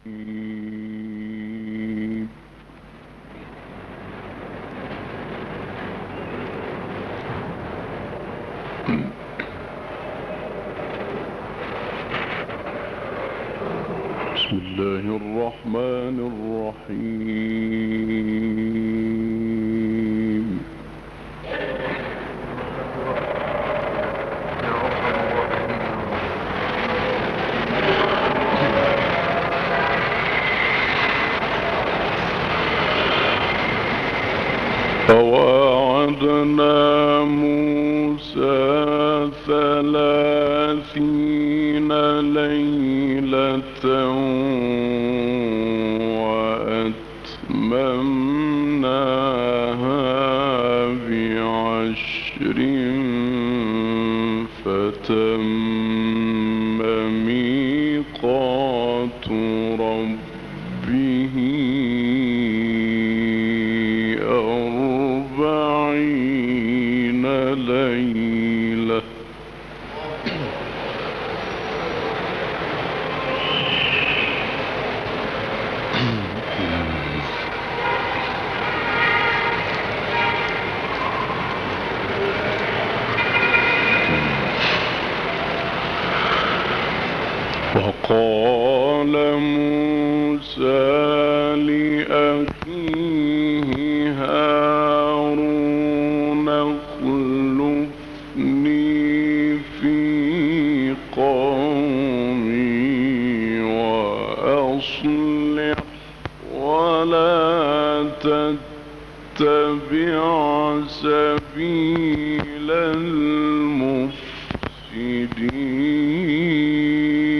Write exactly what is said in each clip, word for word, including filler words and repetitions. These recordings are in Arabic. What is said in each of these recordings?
بسم الله الرحمن الرحيم. فواعدنا موسى ثلاثين ليلة وأتممناها بعشر فتم ميقات ربه أربعين ليلة. وقال موسى لأخيه هارون اخلفني في قومي وأصلح ولا تتبع سبيل المفسدين.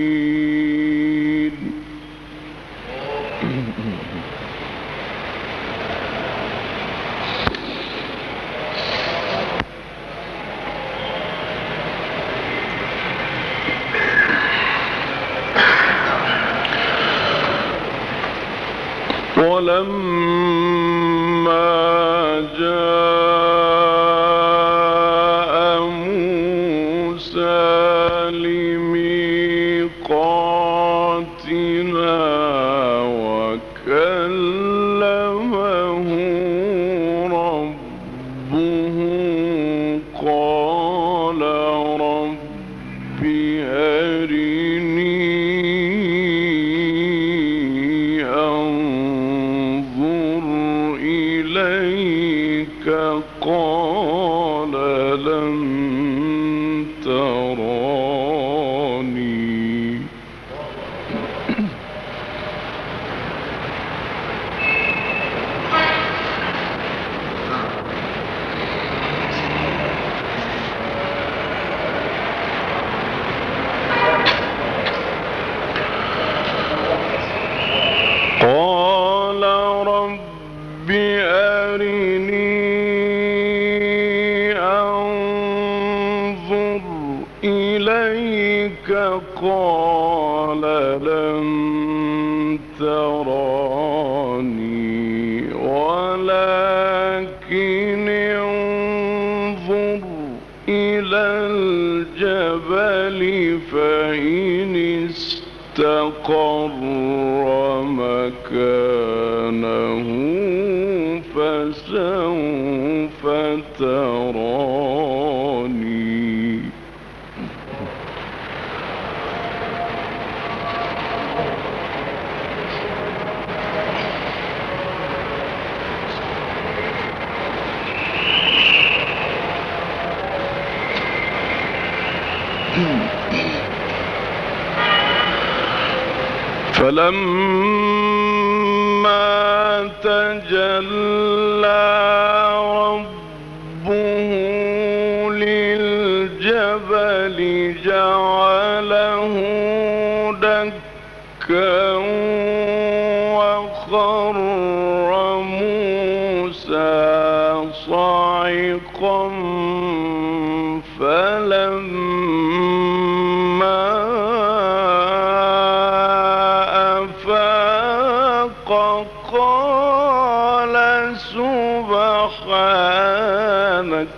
ولما جاء موسى لميقاتنا وكلمه ربه قال رب أرني قال لن تراني قال رب أرني إليك قال لن تراني ولكن انظر إلى الجبل فإن استقر مكانه فسوف تراني. فلما تجلى ربه للجبل جعله دكا وخر موسى صعقا فلما أفاق قال سبحانك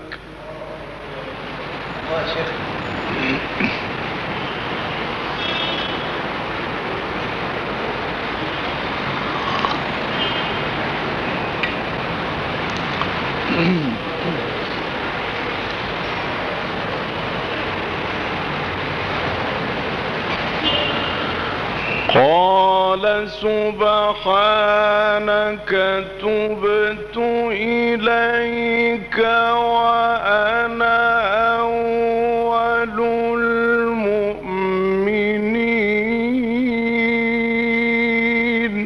قال سبحانك تبت إليك وأنا أول المؤمنين.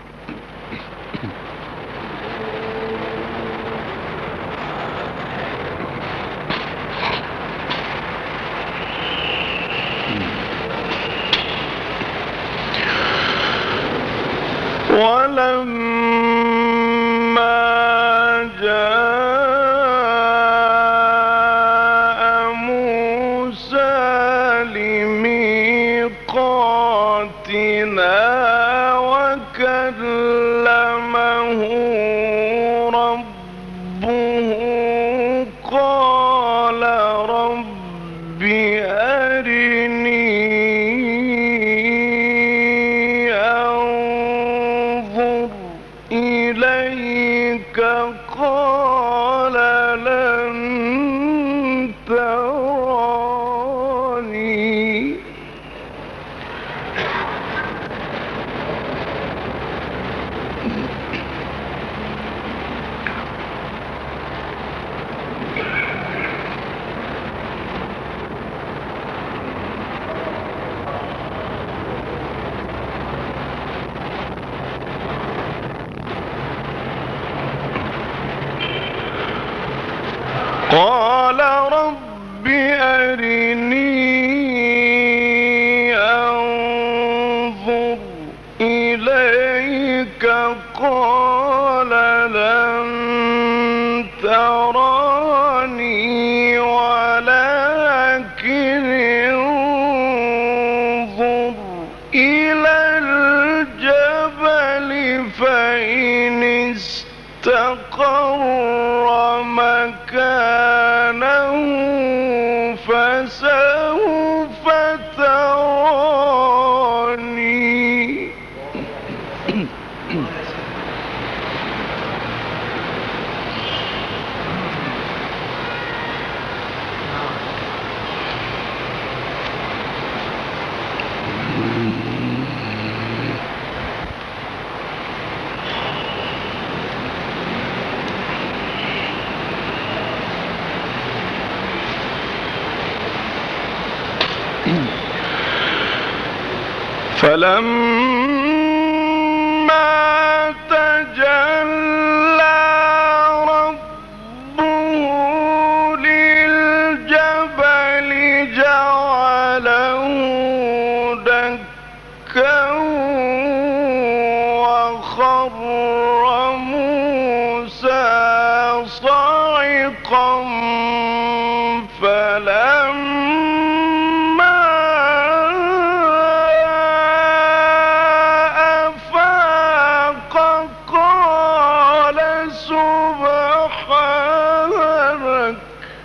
ولما جاء موسى لميقاتنا وكلمه ربه قال رب أرني إليك قال لن تراني قال رب أرني أنظر إليك قال لن تراني ولكن انظر إلى الجبل فإن استقر مكانه فسوف تراني. فلما تجلى ربه للجبل جعله دكا وخر موسى صعقا فلما سبحانك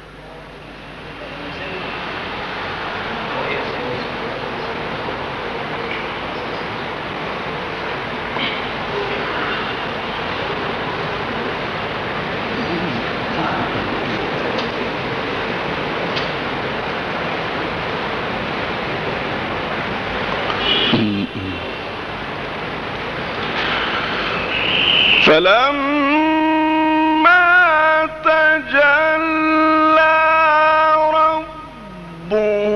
فلما تجلى ربه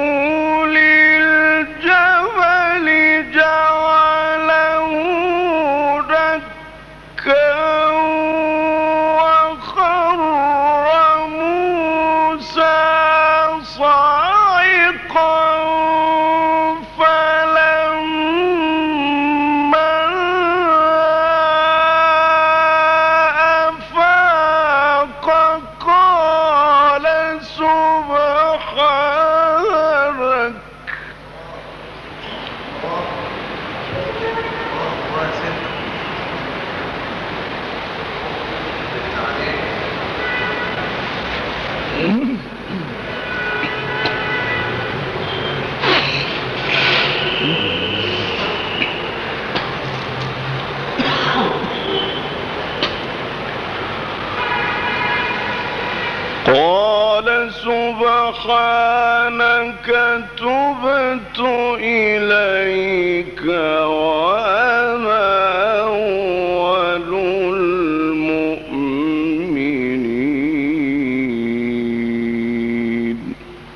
للجبل جعله دكا وخر موسى صعقا فلما سبحانك تبت إليك وأنا أول المؤمنين.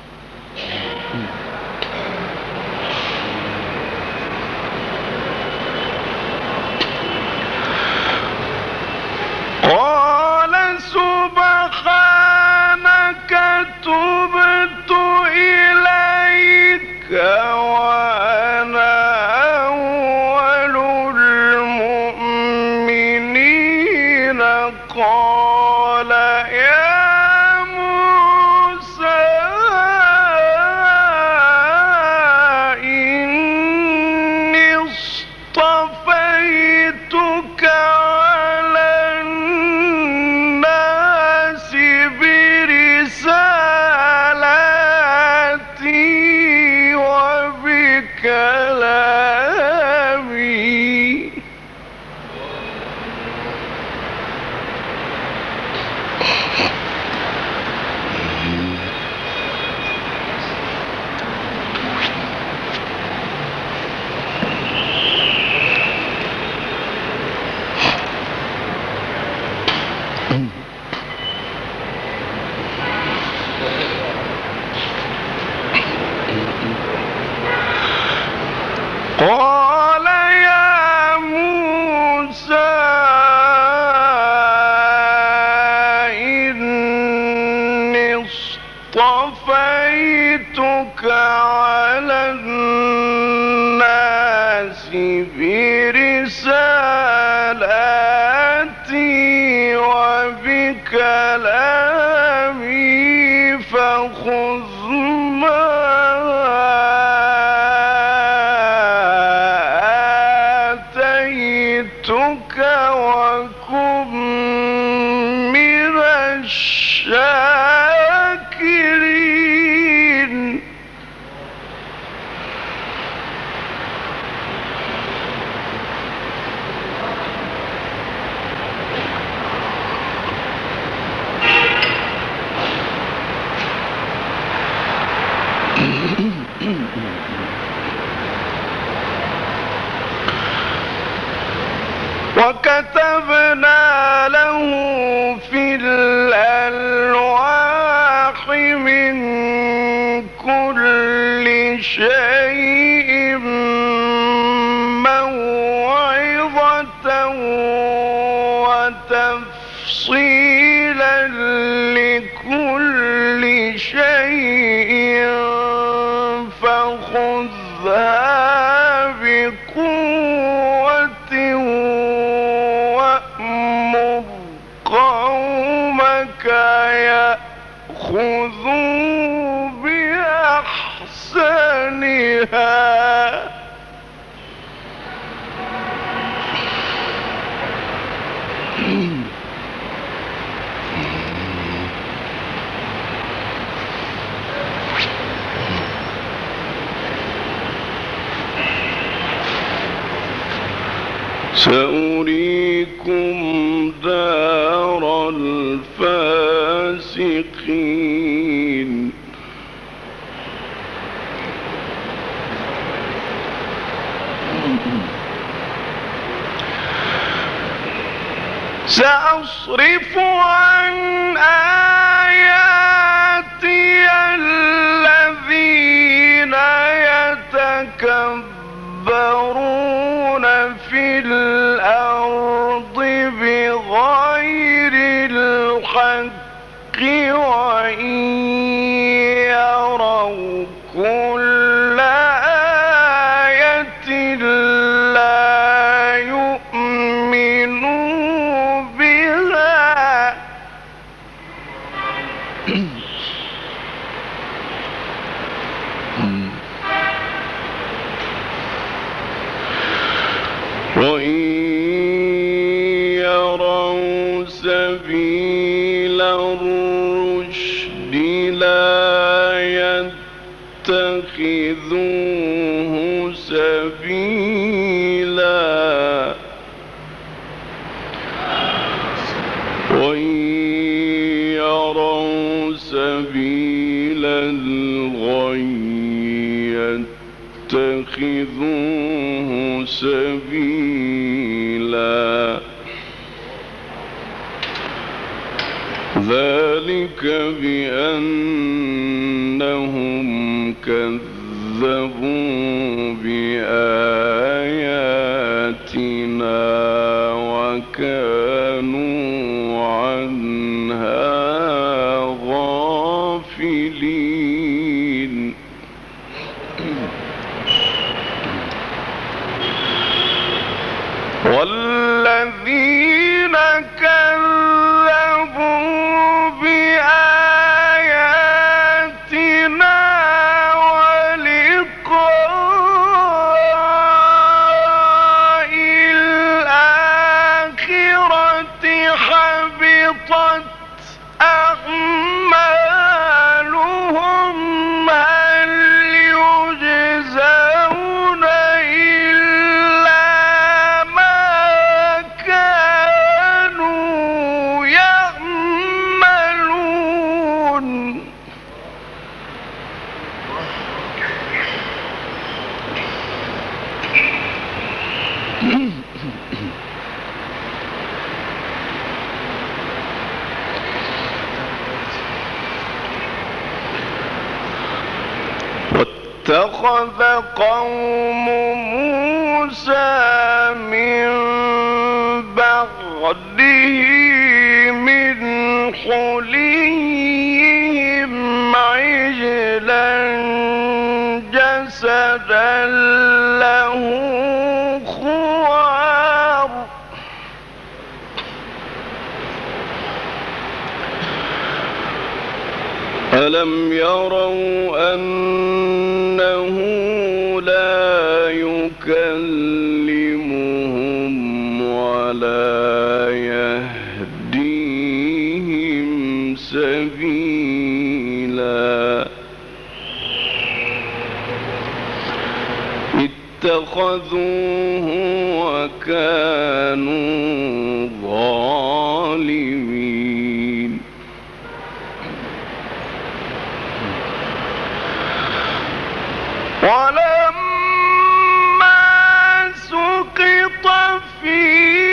قال سبحانك تبت إليك وأنا أول المؤمنين. قال يا موسى إني اصطفيتك على الناس برسالاتي وبكلامي. قال يا موسى إني اصطفيتك على الناس برسالاتي وبكلامي فخذ ما آتيتك وكن من الشاكرين. وكتبنا له في الألواح من كل شيء موعظة وتفصيلا لكل شيء فخذها بقوة وأمر قومك يأخذوا بأحسنها. سأريكم دار الفاسقين. سأصرف عن آياتي الذين يتكبرون في الأرض بغير الحق وإن يروا كل آية لا يؤمنوا بها. وإن يروا سبيل الرشد لا يتخذوه سبيلا وإن يروا سبيل سبيلا ذلك بأنهم كذبوا بآياتنا وكانوا عنها غافلين والذين كذبوا بآياتنا ولقاء الآخرة حبطت أعمالهم هل يجزون إلا ما كانوا يعملون واتخذ قوم موسى من بعده من حليهم عجلا جسدا له خوار ألم يروا أنه لا يكلمهم ولا يهديهم سبيلا اتخذوه وكانوا ظالمين ولما سقط في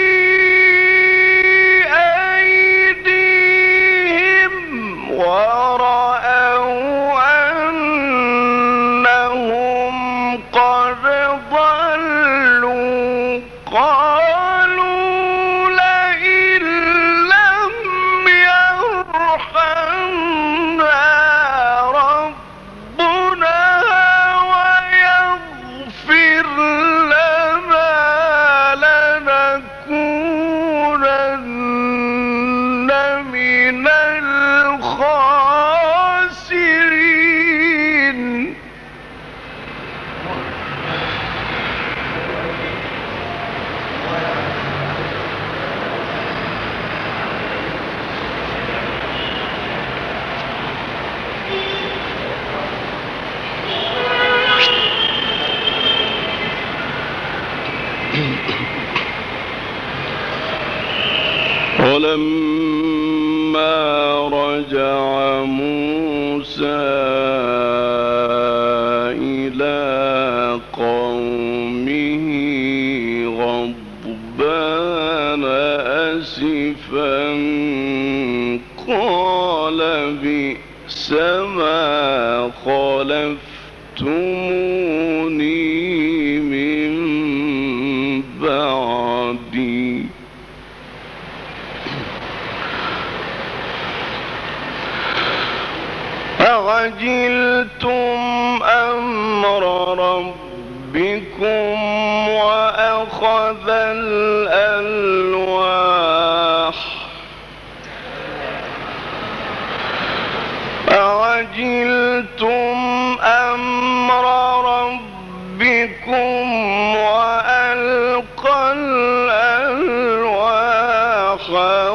أيديهم ورأوا أنهم قد ضلوا قالوا لئن لم يرحمنا ربنا ويغفر لنا لنكونن من الخاسرين ولما رجع موسى إلى قومه غضبان أسفا قال بئس ما خلفتموني من بعدي أعجلتم أمر ربكم وأخذ الألواح أعجلتم أمر ربكم وألقى الألواح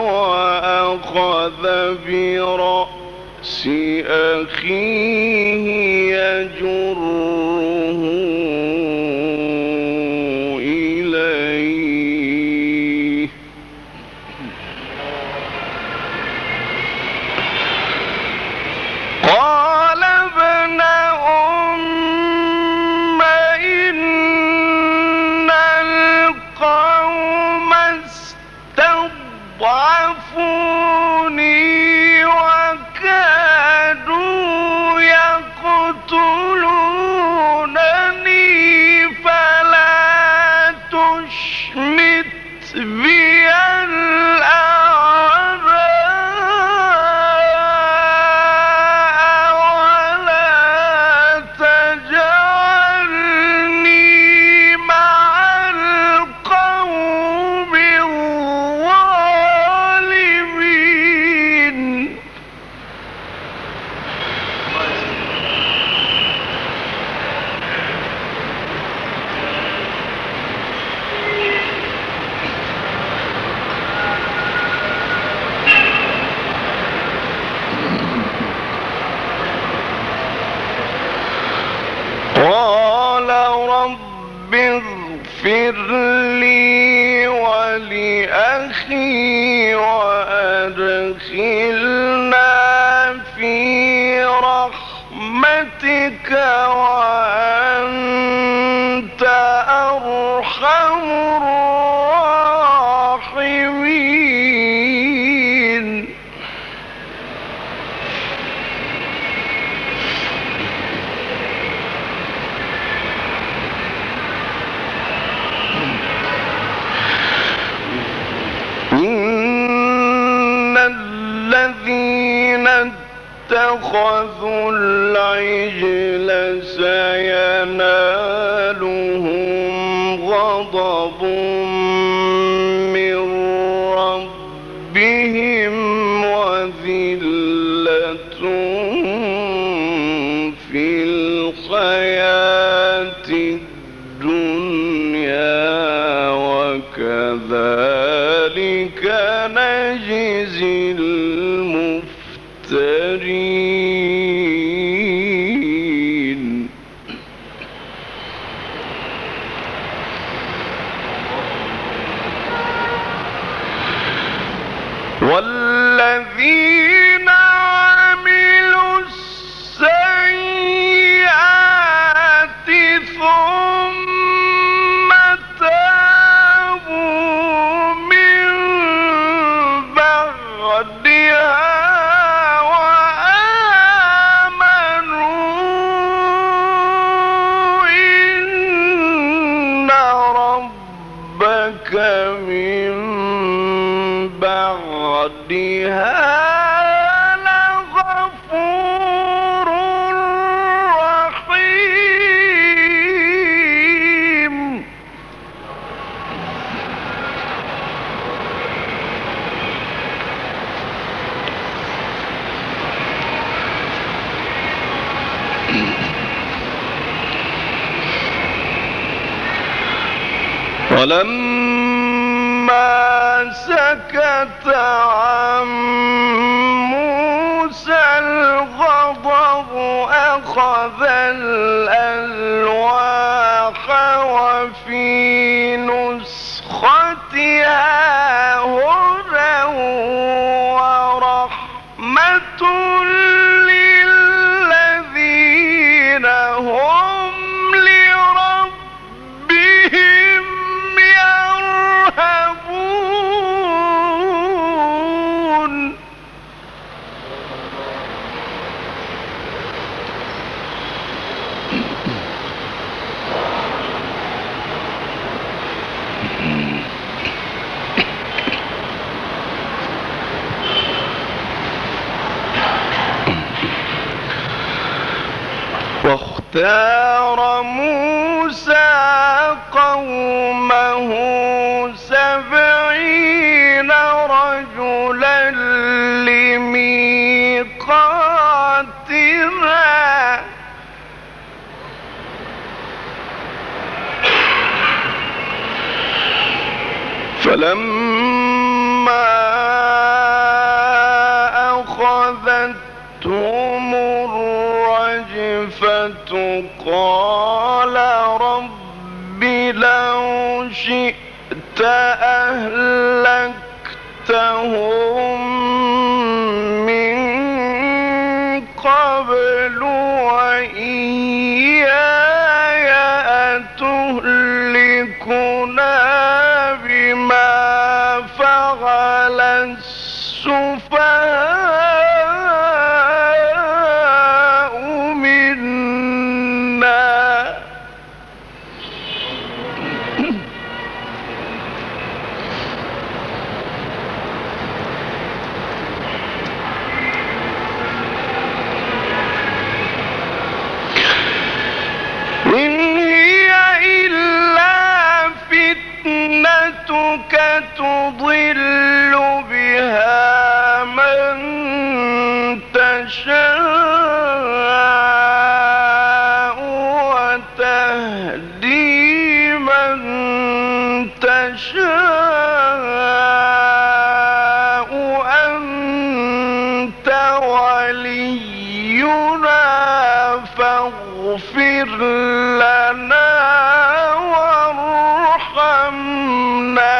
وأخذ برأس أخيه يجره إليه قال ابن أم إن تشمت بي الأعداء ولا تجعلني مع القوم الظالمين. قال رب اغفر لي ولأخي وأدخلنا في رحمتك وأنت أرحم الراحمين. إن الذين اتخذوا العجل سينالهم غضب من ربهم وذلة في الحياة الدنيا وكذلك نجزي المفترين. والذين عملوا السيئات ثم تابوا من بعدها وآمنوا إن ربك من بعدها لغفور رحيم. ولما سكت عن موسى الغضب أخذ الألواح وفي نسختها هدى ورحمة للذين هم لربهم يرهبون. واختار موسى قومه سبعين رجلا لميقاتنا فلما أخذتهم الرجفة قال رب لو شئت أهلكتهم من قبل وإياي أتهلكنا بما فعل السفهاء منا نشاء أنت ولينا فاغفر لنا وارحمنا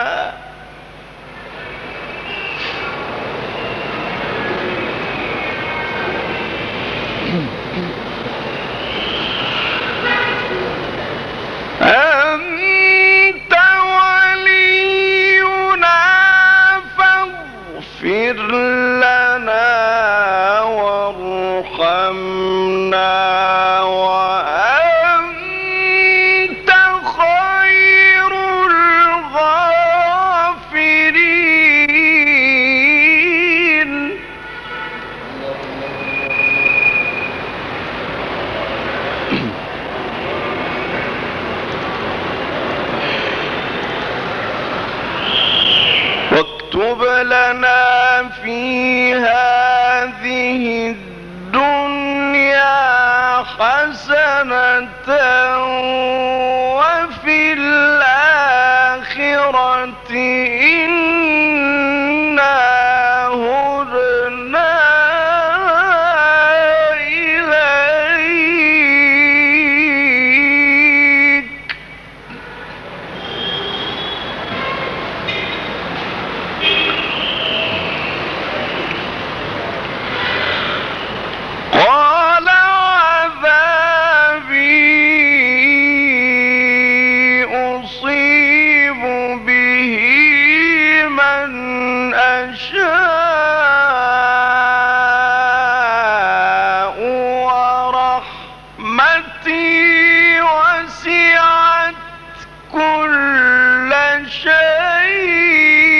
أنت ولينا فاغفر لنا وارحمنا وأنت خير الغافرين. واكتب لنا في هذه الدنيا حسنة وفي الآخرة إنا هدنا إليك. قال عذابي أصيب به من أشاء ورحمتي وسعت كل شيء.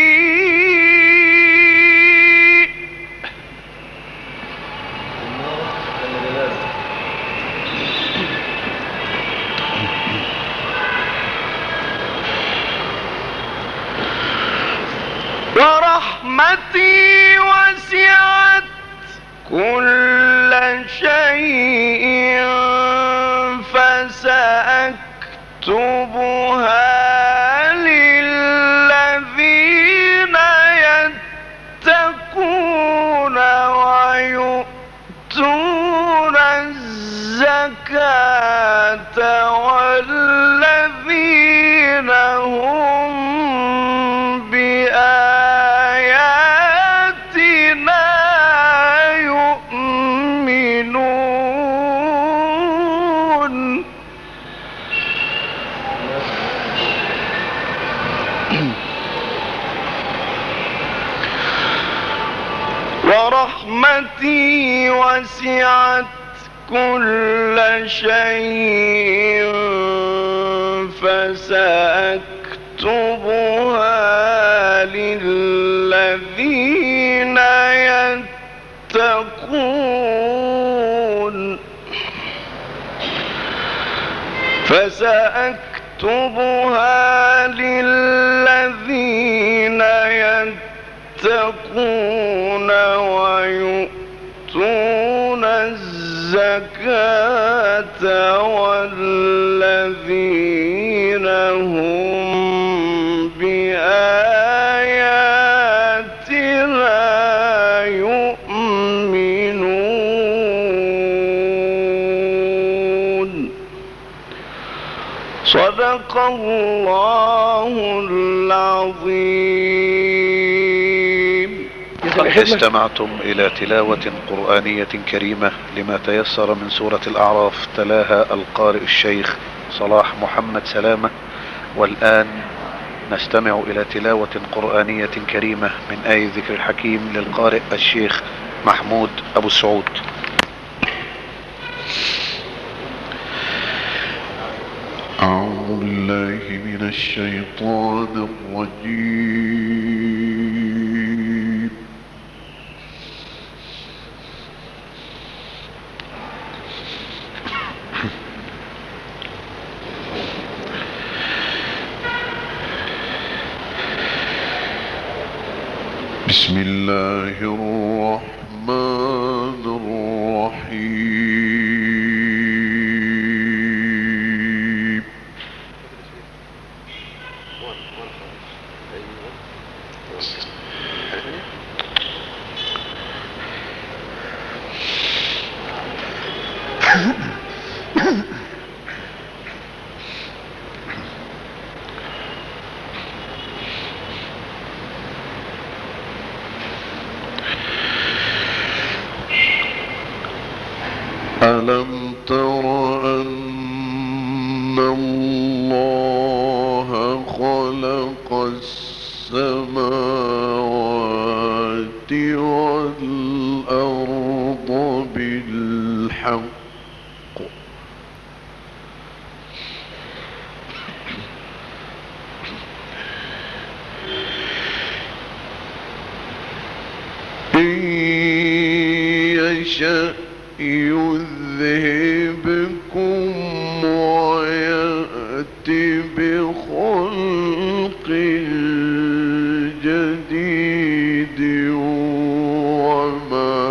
ورحمتي وسعت كل شيء فسأكتبها للذين يتقون ويؤتون الزكاة والذين هم بآياتنا يؤمنون. ورحمتي وسعت كل شيء فسأكتبها للذين يتقون فسأكتبها للذين يتقون ويؤتون الزكاة والذين هم بآياتنا يؤمنون. صدق الله العظيم. استمعتم إلى تلاوة قرآنية كريمة لما تيسر من سورة الأعراف، تلاها القارئ الشيخ صلاح محمد سلامة. والآن نستمع إلى تلاوة قرآنية كريمة من آية ذكر الحكيم للقارئ الشيخ محمود أبو السعود. أعوذ بالله من الشيطان الرجيم. بسم الله الرحمن الرحيم. ألم تر أن الله خلق السماوات والأرض بالحق إن يشأ يذهبكم ويأتي بخلق جديد وما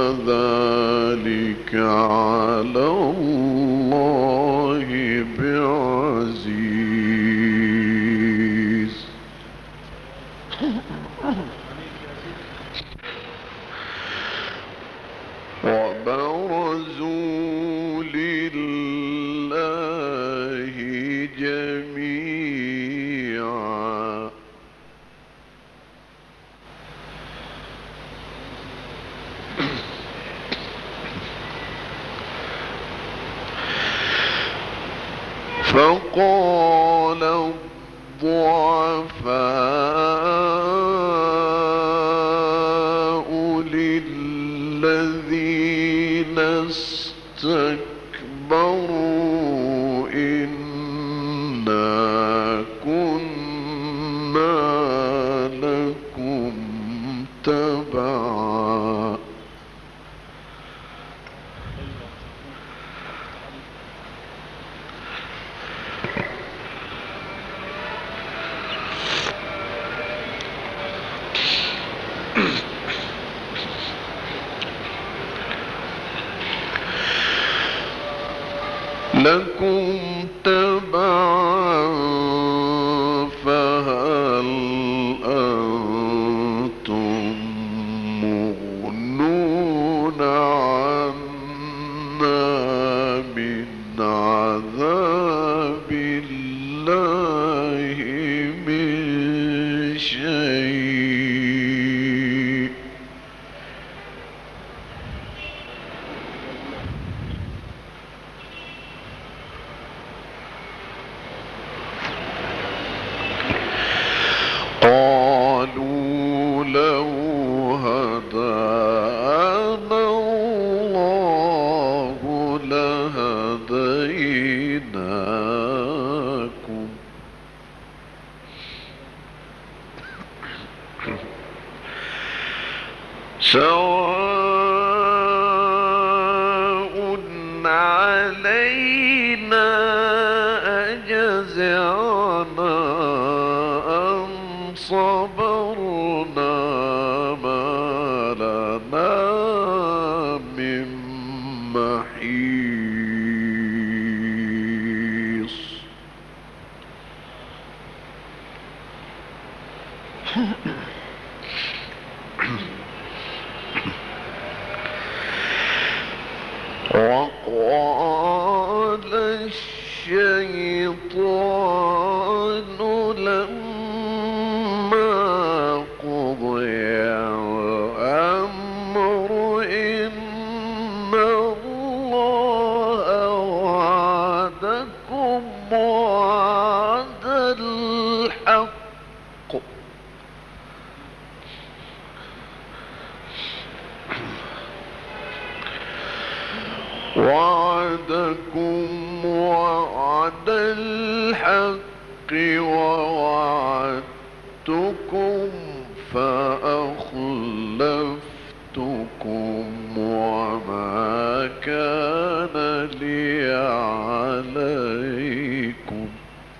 ذلك على الله بعزيز. وبرزوا لله جميعا فقال الضعفاء للذين استكبروا إنا كنا لكم تبعا لكم تبعا فهل أنتم مغنون عنا من عذاب الله من شيء قالوا لو هدانا الله لهديناكم سواء علينا أجزعنا أم صبرنا ما لنا من محيص. وقال الشيطان لما قضي الأمر إن الله وعدكم وعد الحق وعدكم وعد الحق ووعدتكم فأخلفتكم وما كان لي عليكم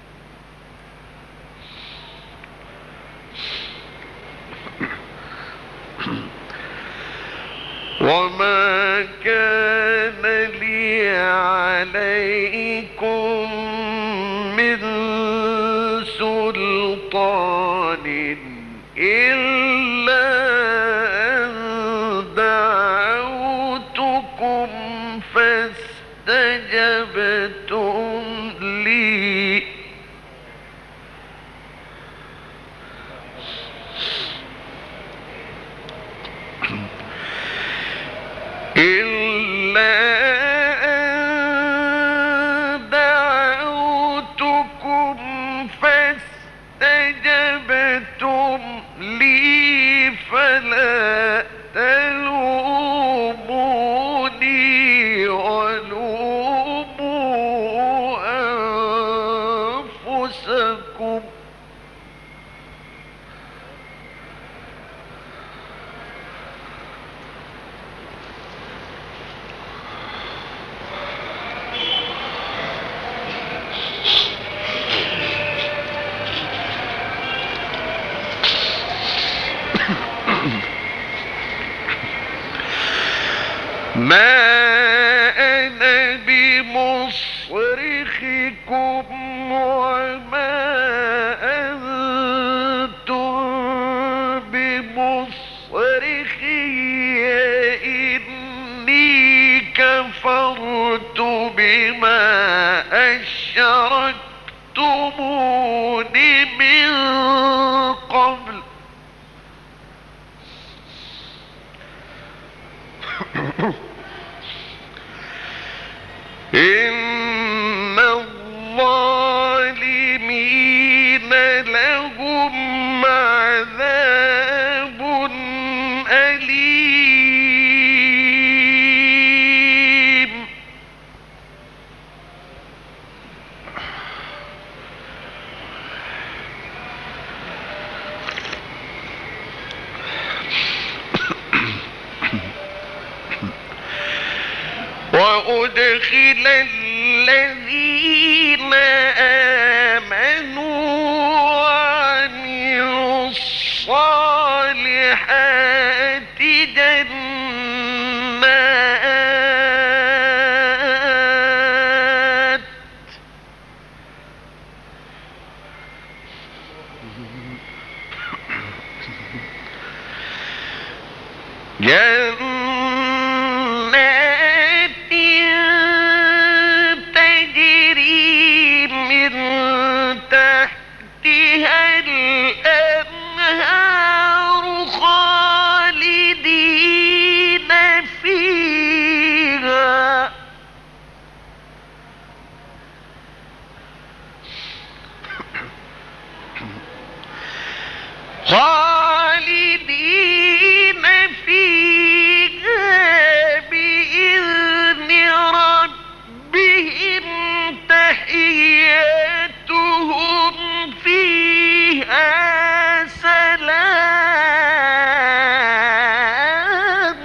وما كان لي عليكم من سلطان سلطان إلا أن دعوتكم فاستجبتم لي إلا أن دعوتكم فاستجبتم لي فلا تلوموني ولوموا أنفسكم ما أنا بمصرخكم وما أنتم بمصرخي إني كفرت بما أشركتمون من قبل إن الظالمين لهم عذاب أليم وأدخل الذين آمنوا وعملوا الصالحات جنات جنات تجري من تحتها الأنهار خالدين فيها خالدين فيها بإذن ربهم تحيتهم فيها سلام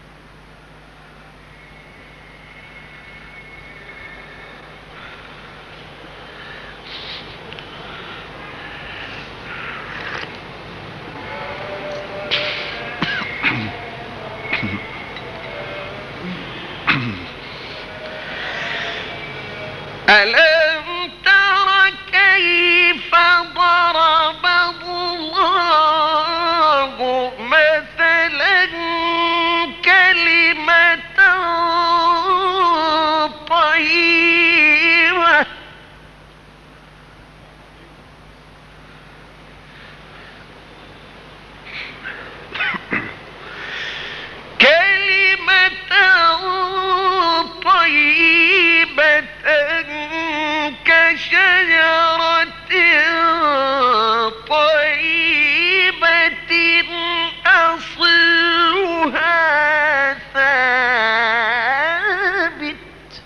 ألم تر كيف ضرب الله مثلا كلمة طيبة كلمة طيبة كشجرة طيبة أصلها ثابت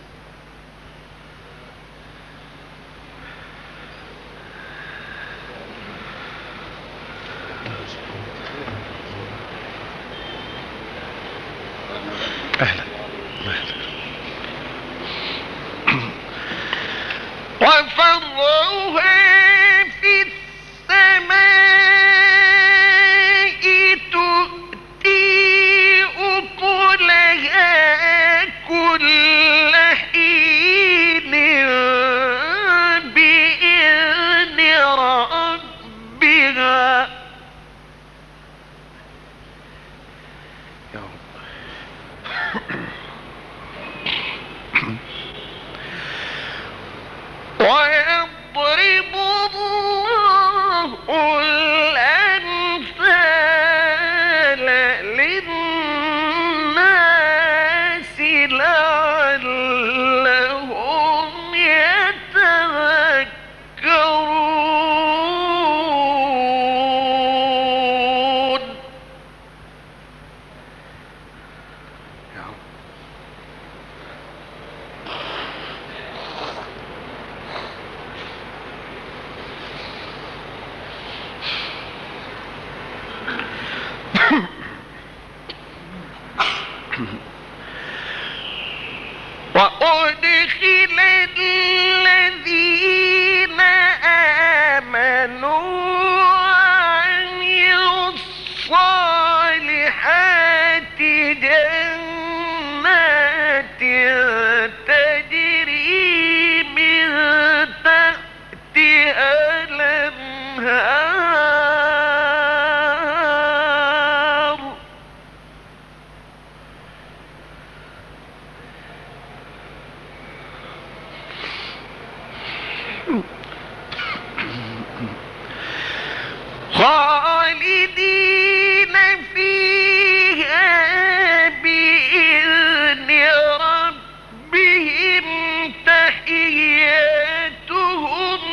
أهلا أهلا. وفرعها في السماء تؤتي أكلها كل حين بإذن ربها بها يا رب. ويضرب الله الأمثال للناس لعلهم يتذكرون. يا رب. وأدخل الذين آمنوا وعملوا الصالحات جنات تجري من تحتها الأنهار خالدين فيها بإذن ربهم تحياتهم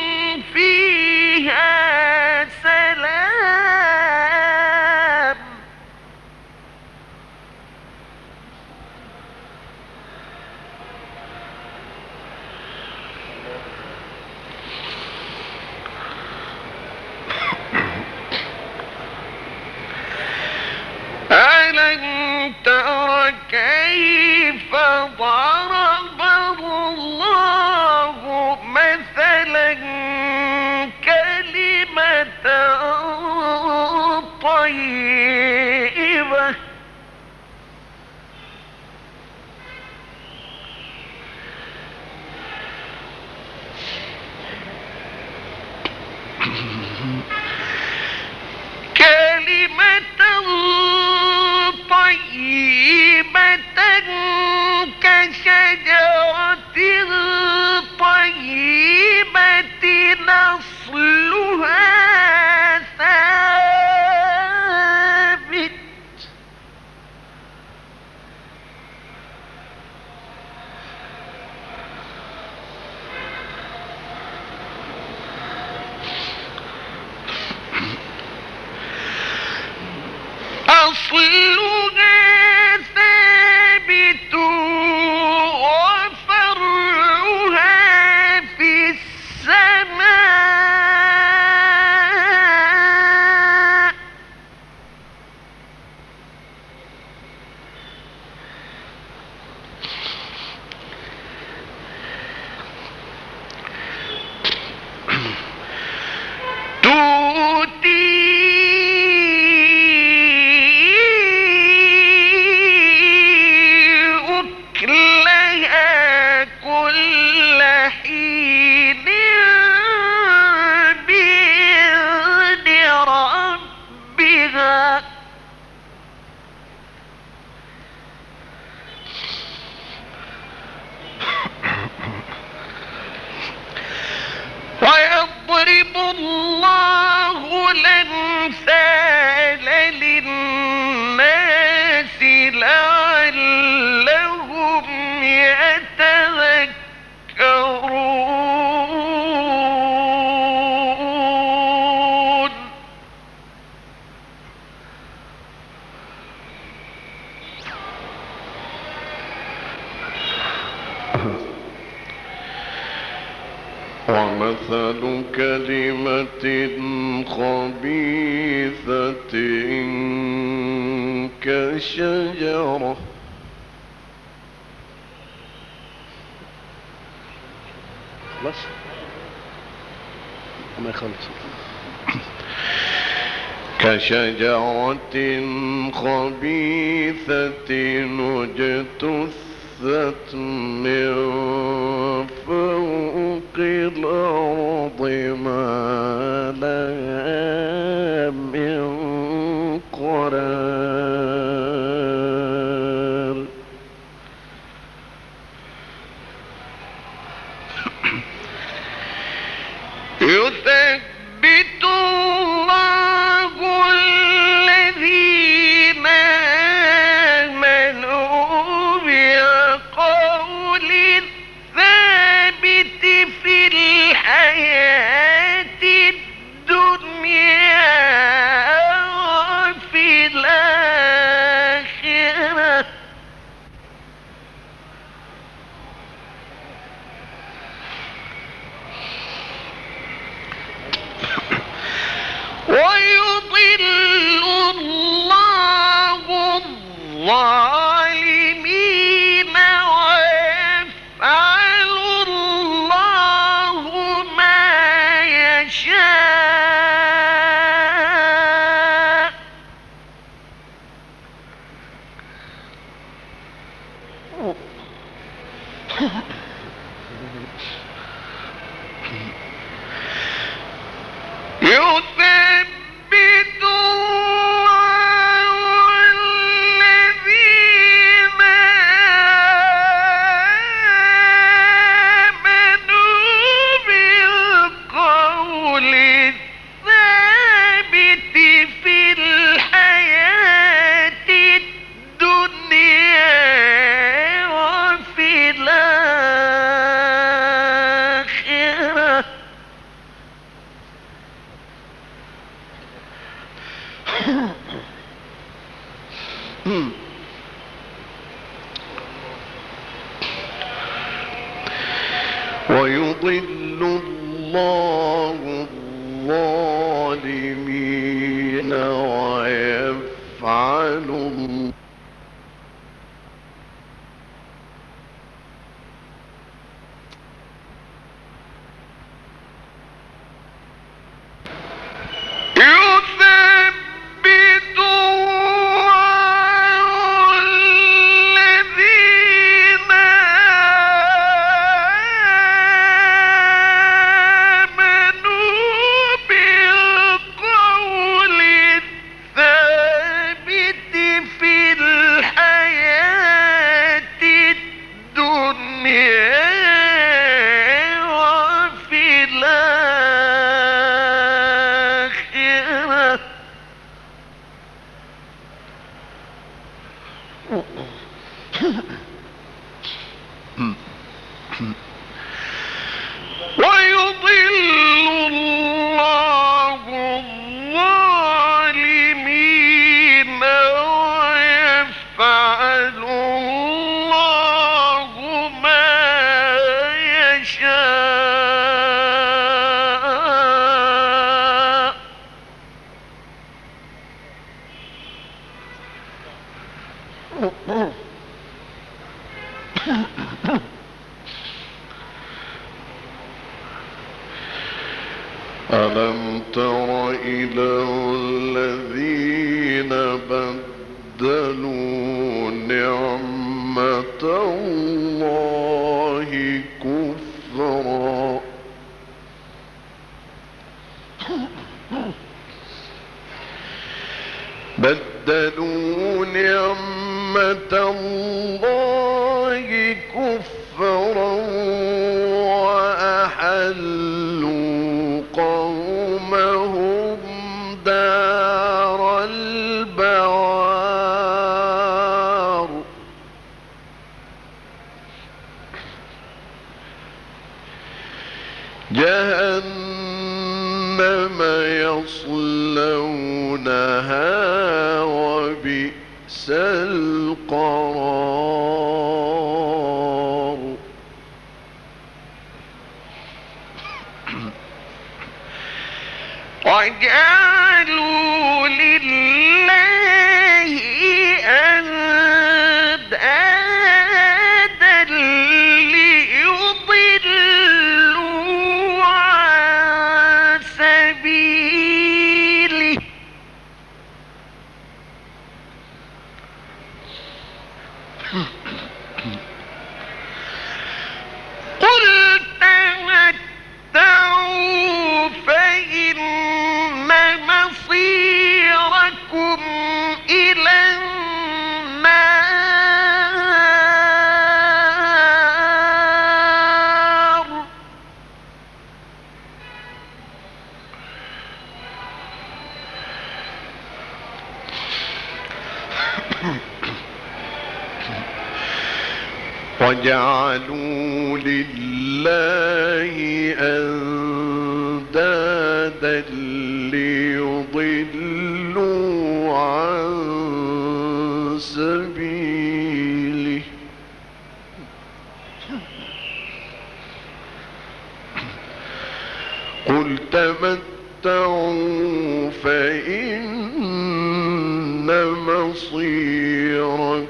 فيها سلام. ألم تر كيف ضرب الله مثلا كلمة طيبة كلمة طيبة كشجرة طيبة نصلها ثابت أصلها ثابت وفرعها في السماء. تؤتي أكلها كل حين بإذن ربها ويضرب الله الأمثال للناس لعلهم يتذكرون. ومثل كلمة خبيثة كشجرة خلاص ما يخلص. كشجرة خبيثة اجتثت من فوق الأرض ما لها الظالمين ويفعل الله ما يشاء. يثبت الله الذين آمنوا بالقول الثابت في الحياة الدنيا وفي الآخرة. ويضل الله الظالمين ويفعل الله يثبت الله الذين آمنوا بالقول الثابت في الحياة الدنيا وفي الآخرة. ويضل الله الظالمين ويفعل الله ما يشاء. ألم تر إلى الذين بدلوا نعمة الله كفرا بدلوا نعمة الله كفرا وأحلوا قومهم دار البوار جهنم يصلونها وبئس القرار. وجعلوا لله أندادا ليضلوا عن سبيله قل تمتعوا فإن مصيركم إلى النار. وجعلوا لله أندادا ليضلوا عن سبيله قل تمتعوا فإن مصيركم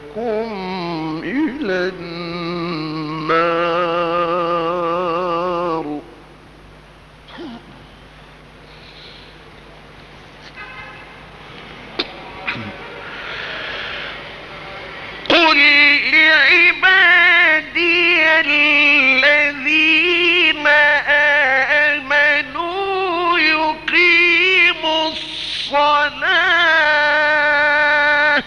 قل لعبادي الذين آمنوا يقيموا الصلاة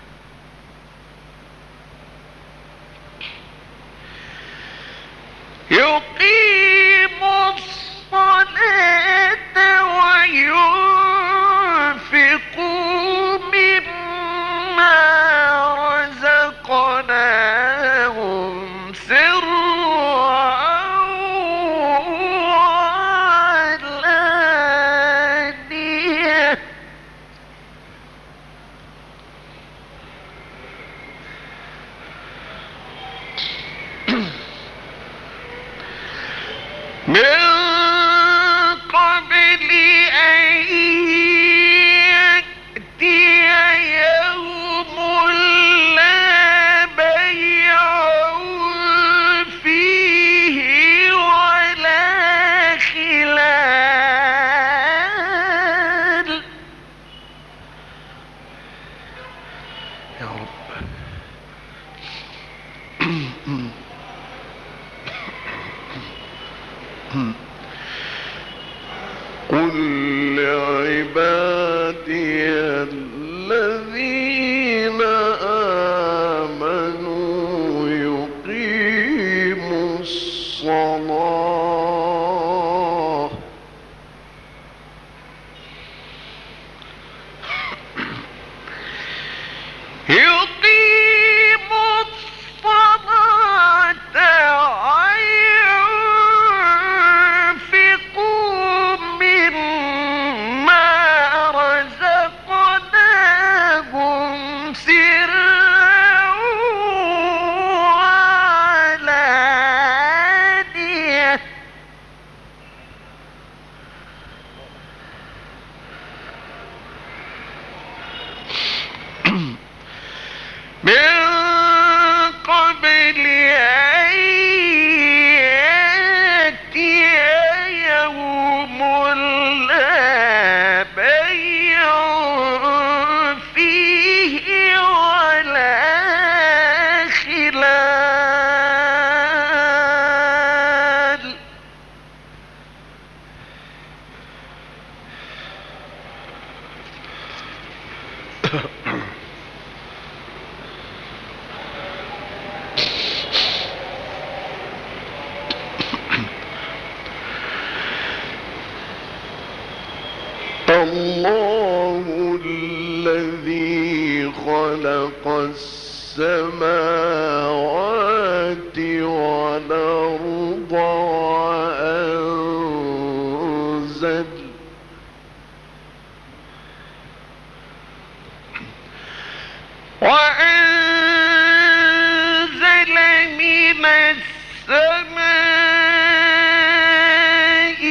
يقيموا الصلاة وينفقوا مما رزقناهم سرا وعلانية من قبل أن يأتي يوم لا بيع فيه ولا خلال. يا رب قل لعبادي الذين آمنوا يقيموا الصلاة يقيموا الصلاة وينفقوا مما رزقناهم سرا وعلانية من قبل أن يأتي يوم لا بيع فيه ولا خلال. الله الذي خلق السماوات والأرض وأنزل وأنزل من السماء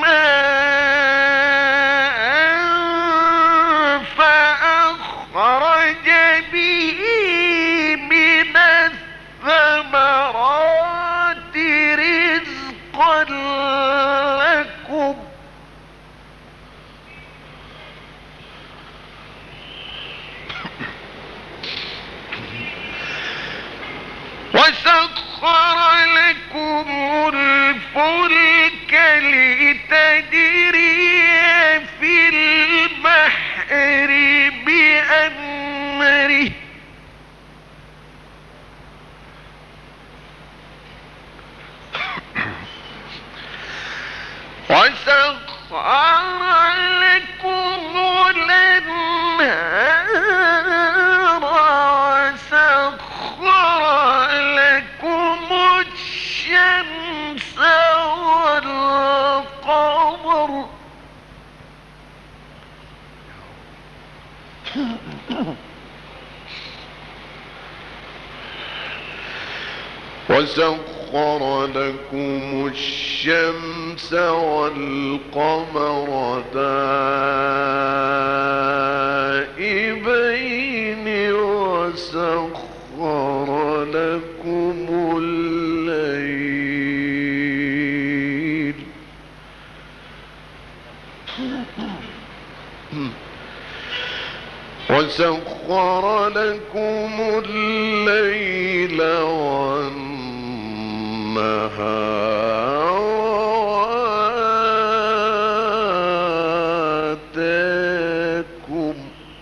ماء فأخرج به من الثمرات رزقا لكم وسخر لكم الفلك لتجري في البحر بأمره وسخر لكم الأنهار وسخر لكم الشمس والقمر وسخر لكم الشمس والقمر دائبين وسخر لكم الليل وسخر لكم الليل والنهار وآتاكم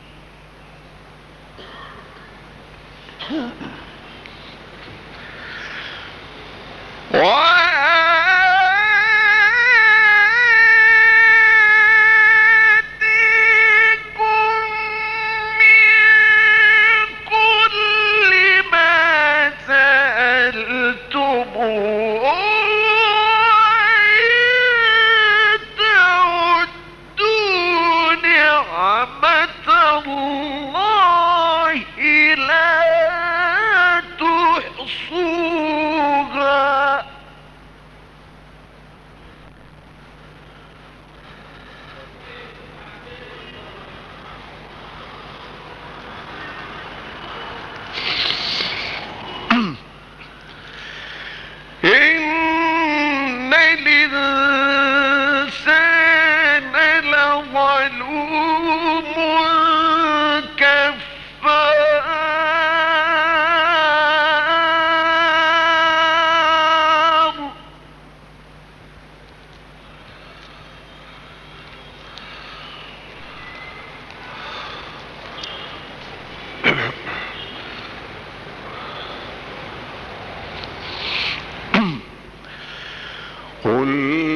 قل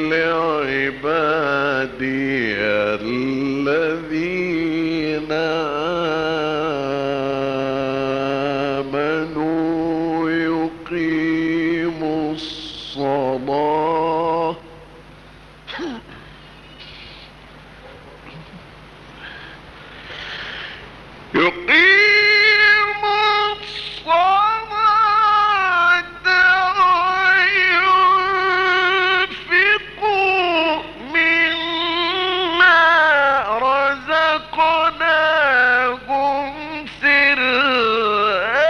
لعبادي الذين آمنوا يقيموا الصلاة يقيموا الصلاة وينفقوا مما رزقناهم سرا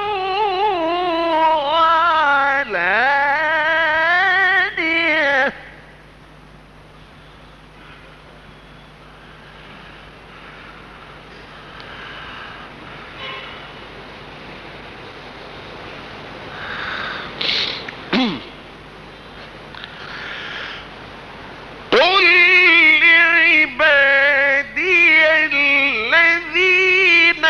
وعلانية قل لعبادي الذين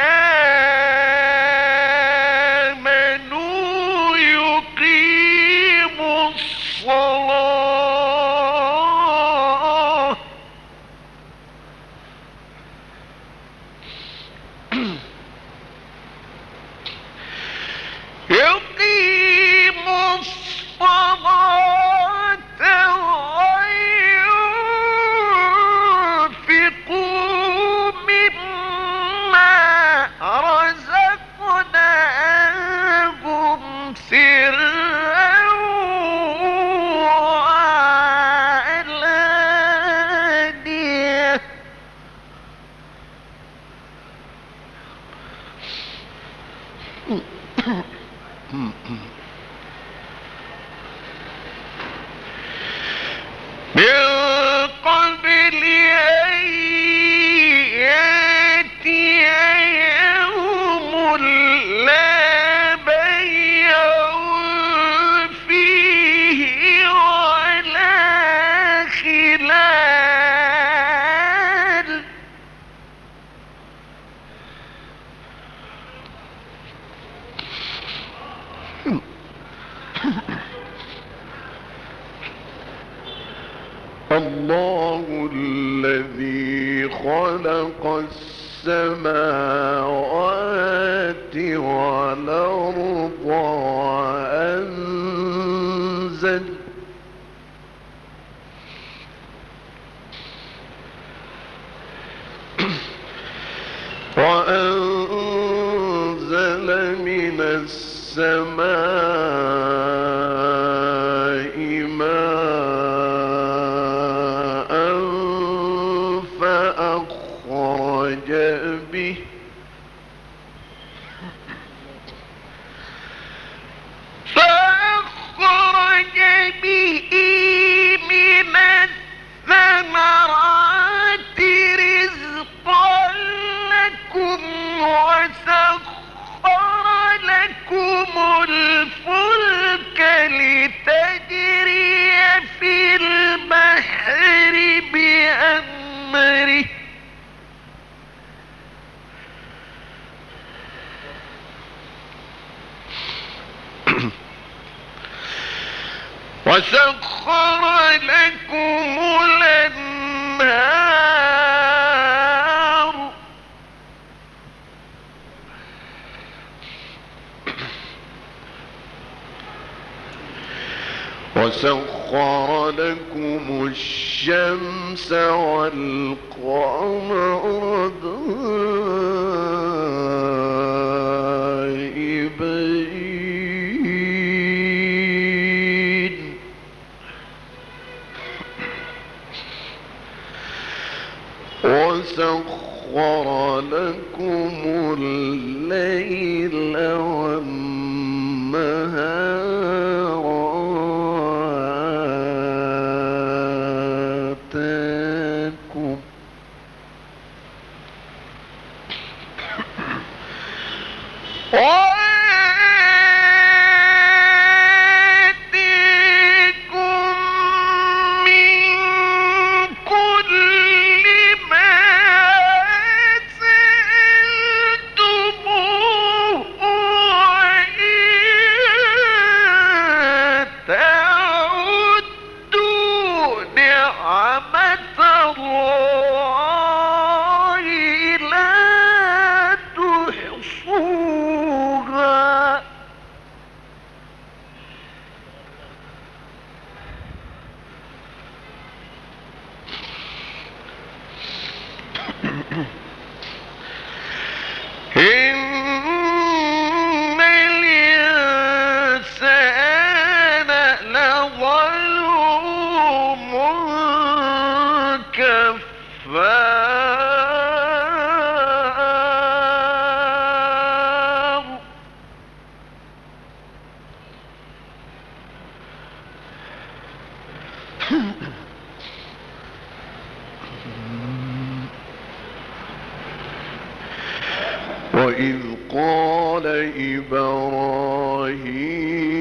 آمنوا يقيموا الصلاة يقيموا الصلاة وينفقوا مما رزقناهم سرا وعلانية من قبل أن يأتي يوم لا بيع فيه ولا خلال الله الذي خلق السماوات والأرض وأنزل وأنزل من السماء ماء فأخرج به فأخرج به من الثمرات رزقا لكم وسخر لكم الأنهار وسخر لكم الشمس والقمر دائبين وسخر لكم الليل والنهار آتاكم وآتيكم من كل ما سألتموه وإن تعدوا نعمة الله لا تحصوها إن الإنسان لظلوم كفار وإذ قال إبراهيم